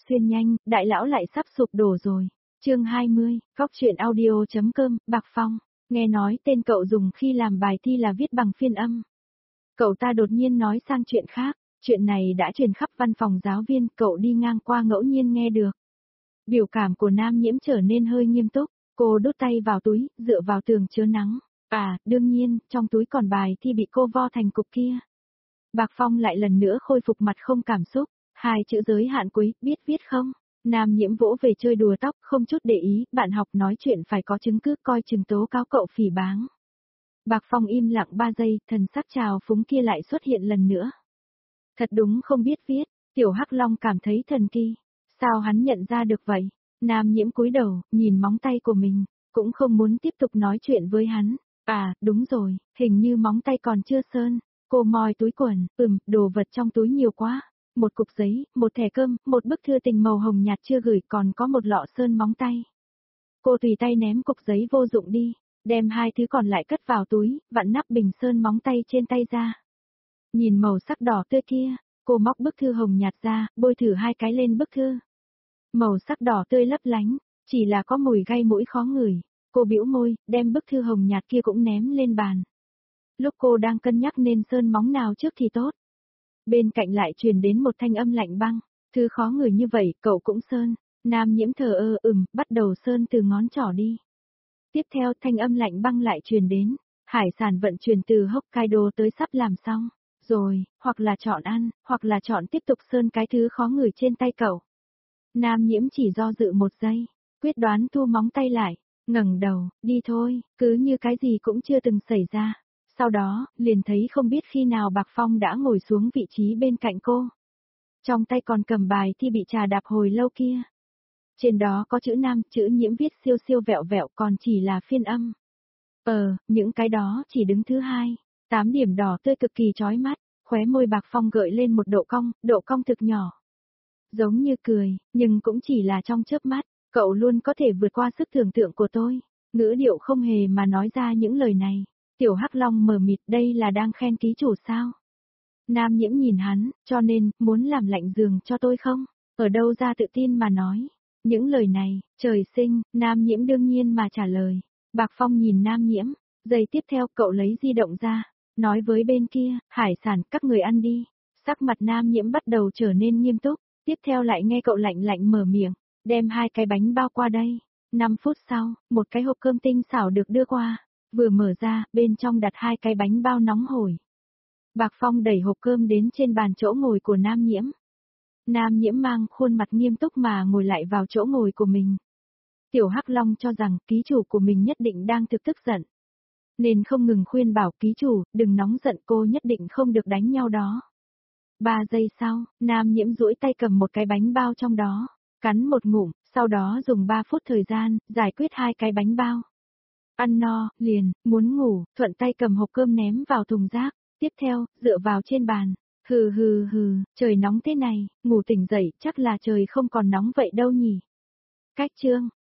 xuyên nhanh, đại lão lại sắp sụp đổ rồi. Chương 20, Cóc truyện audio.com, Bạc Phong, nghe nói tên cậu dùng khi làm bài thi là viết bằng phiên âm. Cậu ta đột nhiên nói sang chuyện khác, chuyện này đã truyền khắp văn phòng giáo viên, cậu đi ngang qua ngẫu nhiên nghe được. Biểu cảm của Nam Nhiễm trở nên hơi nghiêm túc, cô đút tay vào túi, dựa vào tường chứa nắng. À, đương nhiên, trong túi còn bài thi bị cô vo thành cục kia. Bạc Phong lại lần nữa khôi phục mặt không cảm xúc, 2 chữ giới hạn quý, biết viết không? Nam Nhiễm vỗ về chơi đùa tóc, không chút để ý, bạn học nói chuyện phải có chứng cứ, coi chừng tố cáo cậu phỉ báng. Bạc Phong im lặng 3 giây, thần sắc trào phúng kia lại xuất hiện lần nữa. Thật đúng không biết viết, Tiểu Hắc Long cảm thấy thần kỳ. Sao hắn nhận ra được vậy? Nam Nhiễm cúi đầu, nhìn móng tay của mình, cũng không muốn tiếp tục nói chuyện với hắn. À, đúng rồi, hình như móng tay còn chưa sơn. Cô moi túi quần, đồ vật trong túi nhiều quá. Một cục giấy, một thẻ cơm, một bức thư tình màu hồng nhạt chưa gửi, còn có một lọ sơn móng tay. Cô tùy tay ném cục giấy vô dụng đi, đem 2 thứ còn lại cất vào túi, vặn nắp bình sơn móng tay trên tay ra. Nhìn màu sắc đỏ tươi kia, cô móc bức thư hồng nhạt ra, bôi thử 2 cái lên bức thư. Màu sắc đỏ tươi lấp lánh, chỉ là có mùi gây mũi khó ngửi. Cô bĩu môi, đem bức thư hồng nhạt kia cũng ném lên bàn. Lúc cô đang cân nhắc nên sơn móng nào trước thì tốt. Bên cạnh lại truyền đến một thanh âm lạnh băng, thứ khó ngửi như vậy, cậu cũng sơn. Nam Nhiễm thờ bắt đầu sơn từ ngón trỏ đi. Tiếp theo thanh âm lạnh băng lại truyền đến, hải sản vận chuyển từ Hokkaido tới sắp làm xong. Rồi, hoặc là chọn ăn, hoặc là chọn tiếp tục sơn cái thứ khó ngửi trên tay cậu. Nam Nhiễm chỉ do dự 1 giây, quyết đoán thu móng tay lại, ngẩng đầu, đi thôi, cứ như cái gì cũng chưa từng xảy ra. Sau đó, liền thấy không biết khi nào Bạc Phong đã ngồi xuống vị trí bên cạnh cô. Trong tay còn cầm bài thi bị trà đạp hồi lâu kia. Trên đó có chữ Nam, chữ Nhiễm viết siêu siêu vẹo vẹo, còn chỉ là phiên âm. Những cái đó chỉ đứng thứ 2, 8 điểm đỏ tươi cực kỳ chói mắt, khóe môi Bạc Phong gợi lên một độ cong thực nhỏ. Giống như cười, nhưng cũng chỉ là trong chớp mắt, cậu luôn có thể vượt qua sức tưởng tượng của tôi. Ngữ điệu không hề mà nói ra những lời này. Tiểu Hắc Long mờ mịt, đây là đang khen ký chủ sao? Nam Nhiễm nhìn hắn, cho nên, muốn làm lạnh giường cho tôi không? Ở đâu ra tự tin mà nói? Những lời này, trời sinh, Nam Nhiễm đương nhiên mà trả lời. Bạc Phong nhìn Nam Nhiễm, giây tiếp theo cậu lấy di động ra, nói với bên kia, hải sản các người ăn đi. Sắc mặt Nam Nhiễm bắt đầu trở nên nghiêm túc, tiếp theo lại nghe cậu lạnh lạnh mở miệng, đem 2 cái bánh bao qua đây. 5 phút sau, một cái hộp cơm tinh xảo được đưa qua. Vừa mở ra, bên trong đặt 2 cái bánh bao nóng hổi. Bạc Phong đẩy hộp cơm đến trên bàn chỗ ngồi của Nam Nhiễm. Nam Nhiễm mang khuôn mặt nghiêm túc mà ngồi lại vào chỗ ngồi của mình. Tiểu Hắc Long cho rằng ký chủ của mình nhất định đang thực tức giận. Nên không ngừng khuyên bảo ký chủ, đừng nóng giận, cô nhất định không được đánh nhau đó. 3 giây sau, Nam Nhiễm duỗi tay cầm một cái bánh bao trong đó, cắn một ngụm, sau đó dùng 3 phút thời gian, giải quyết 2 cái bánh bao. Ăn no, liền, muốn ngủ, thuận tay cầm hộp cơm ném vào thùng rác, tiếp theo, dựa vào trên bàn. Hừ, trời nóng thế này, ngủ tỉnh dậy, chắc là trời không còn nóng vậy đâu nhỉ. Cách chương.